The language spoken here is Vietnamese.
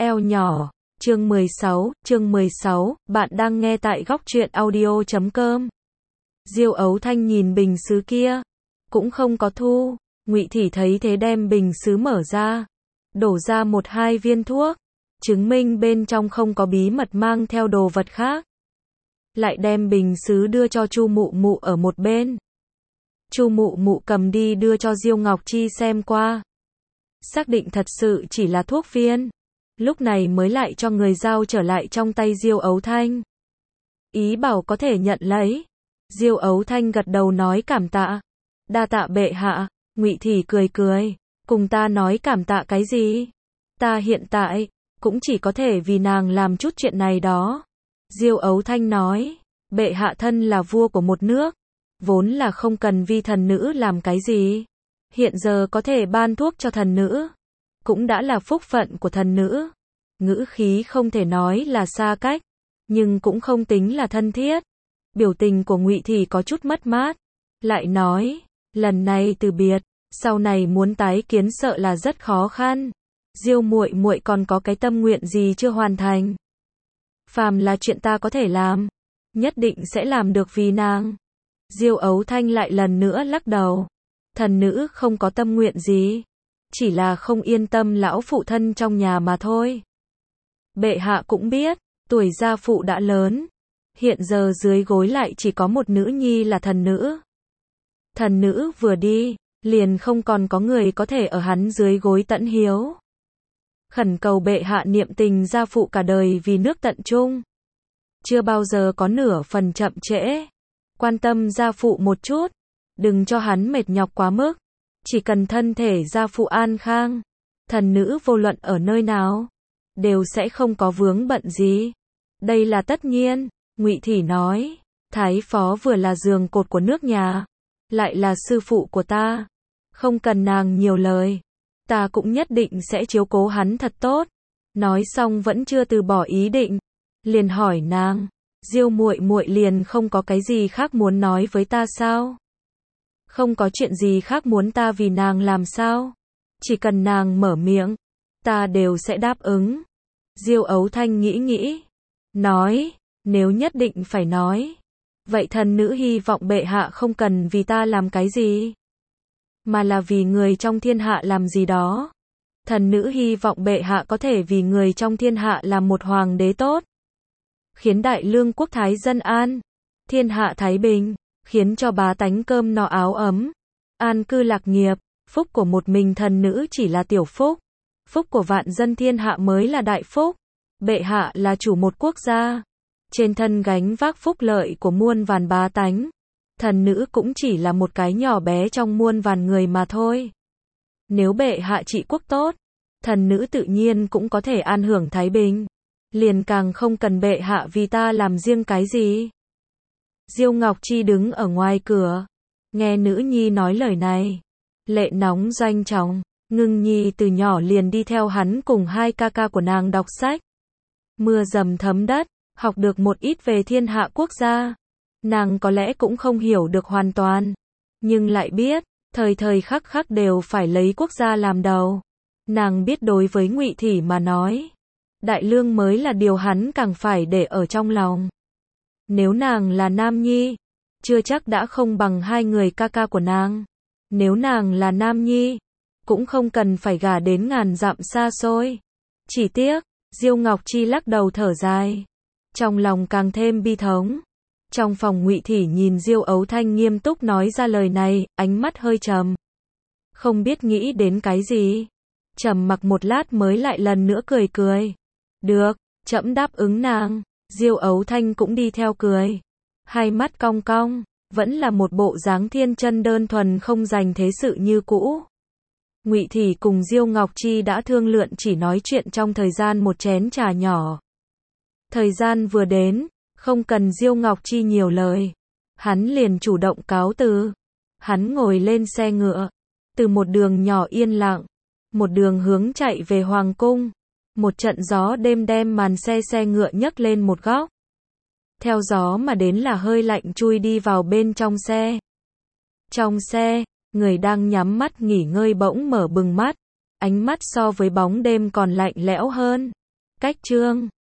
Eo nhỏ, chương 16, bạn đang nghe tại góc truyện audio.com. Diêu Ấu Thanh nhìn bình sứ kia, cũng không có thu. Ngụy Thị thấy thế đem bình sứ mở ra, đổ ra 1-2 viên thuốc, chứng minh bên trong không có bí mật mang theo đồ vật khác. Lại đem bình sứ đưa cho Chu Mụ Mụ ở một bên. Chu Mụ Mụ cầm đi đưa cho Diêu Ngọc Chi xem qua. Xác định thật sự chỉ là thuốc viên, lúc này mới lại cho người giao trở lại trong tay Diêu Ấu Thanh. Ý bảo có thể nhận lấy. Diêu Ấu Thanh gật đầu nói cảm tạ. Đa tạ bệ hạ. Ngụy Thị cười cười, cùng ta nói cảm tạ cái gì? Ta hiện tại cũng chỉ có thể vì nàng làm chút chuyện này đó. Diêu Ấu Thanh nói, bệ hạ thân là vua của một nước, vốn là không cần vi thần nữ làm cái gì. Hiện giờ có thể ban thuốc cho thần nữ, cũng đã là phúc phận của thần nữ. Ngữ khí không thể nói là xa cách, nhưng cũng không tính là thân thiết. Biểu tình của Ngụy Thị có chút mất mát, lại nói, lần này từ biệt, sau này muốn tái kiến sợ là rất khó khăn. Diêu muội muội còn có cái tâm nguyện gì chưa hoàn thành? Phàm là chuyện ta có thể làm, nhất định sẽ làm được vì nàng. Diêu Ấu Thanh lại lần nữa lắc đầu. Thần nữ không có tâm nguyện gì, chỉ là không yên tâm lão phụ thân trong nhà mà thôi. Bệ hạ cũng biết, tuổi gia phụ đã lớn, hiện giờ dưới gối lại chỉ có một nữ nhi là thần nữ. Thần nữ vừa đi, liền không còn có người có thể ở hắn dưới gối tận hiếu. Khẩn cầu bệ hạ niệm tình gia phụ cả đời vì nước tận trung. Chưa bao giờ có nửa phần chậm trễ. Quan tâm gia phụ một chút, đừng cho hắn mệt nhọc quá mức. Chỉ cần thân thể gia phụ an khang, thần nữ vô luận ở nơi nào, đều sẽ không có vướng bận gì. Đây là tất nhiên, Ngụy Thị nói. Thái phó vừa là giường cột của nước nhà, lại là sư phụ của ta. Không cần nàng nhiều lời, ta cũng nhất định sẽ chiếu cố hắn thật tốt. Nói xong vẫn chưa từ bỏ ý định, liền hỏi nàng, Diêu muội muội liền không có cái gì khác muốn nói với ta sao? Không có chuyện gì khác muốn ta vì nàng làm sao? Chỉ cần nàng mở miệng, ta đều sẽ đáp ứng. Diêu Ấu Thanh nghĩ nghĩ, nói, nếu nhất định phải nói, vậy thần nữ hy vọng bệ hạ không cần vì ta làm cái gì, mà là vì người trong thiên hạ làm gì đó. Thần nữ hy vọng bệ hạ có thể vì người trong thiên hạ làm một hoàng đế tốt, khiến đại lương quốc thái dân an, thiên hạ thái bình, khiến cho bá tánh cơm no áo ấm, an cư lạc nghiệp. Phúc của một mình thần nữ chỉ là tiểu phúc, phúc của vạn dân thiên hạ mới là đại phúc. Bệ hạ là chủ một quốc gia, trên thân gánh vác phúc lợi của muôn vàn bá tánh. Thần nữ cũng chỉ là một cái nhỏ bé trong muôn vàn người mà thôi. Nếu bệ hạ trị quốc tốt, thần nữ tự nhiên cũng có thể an hưởng thái bình, liền càng không cần bệ hạ vì ta làm riêng cái gì. Diêu Ngọc Chi đứng ở ngoài cửa, nghe nữ nhi nói lời này, lệ nóng doanh trọng. Ngưng nhi từ nhỏ liền đi theo hắn cùng hai ca ca của nàng đọc sách. Mưa dầm thấm đất, học được một ít về thiên hạ quốc gia. Nàng có lẽ cũng không hiểu được hoàn toàn, nhưng lại biết, thời thời khắc khắc đều phải lấy quốc gia làm đầu. Nàng biết đối với Ngụy Thị mà nói, đại lương mới là điều hắn càng phải để ở trong lòng. Nếu nàng là nam nhi, chưa chắc đã không bằng hai người ca ca của nàng. Nếu nàng là nam nhi, cũng không cần phải gả đến ngàn dặm xa xôi. Chỉ tiếc, Diêu Ngọc Chi lắc đầu thở dài, trong lòng càng thêm bi thống. Trong phòng Ngụy Thị nhìn Diêu Ấu Thanh nghiêm túc nói ra lời này, ánh mắt hơi trầm. Không biết nghĩ đến cái gì. Trầm mặc một lát mới lại lần nữa cười cười. Được, trẫm đáp ứng nàng. Diêu Ấu Thanh cũng đi theo cười. Hai mắt cong cong, vẫn là một bộ dáng thiên chân đơn thuần không dành thế sự như cũ. Ngụy Thị cùng Diêu Ngọc Chi đã thương lượng chỉ nói chuyện trong thời gian một chén trà nhỏ. Thời gian vừa đến, không cần Diêu Ngọc Chi nhiều lời, hắn liền chủ động cáo từ. Hắn ngồi lên xe ngựa, từ một đường nhỏ yên lặng, một đường hướng chạy về hoàng cung. Một trận gió đêm đem màn xe ngựa nhấc lên một góc. Theo gió mà đến là hơi lạnh chui đi vào bên trong xe. Trong xe, người đang nhắm mắt nghỉ ngơi bỗng mở bừng mắt, ánh mắt so với bóng đêm còn lạnh lẽo hơn. Cách chương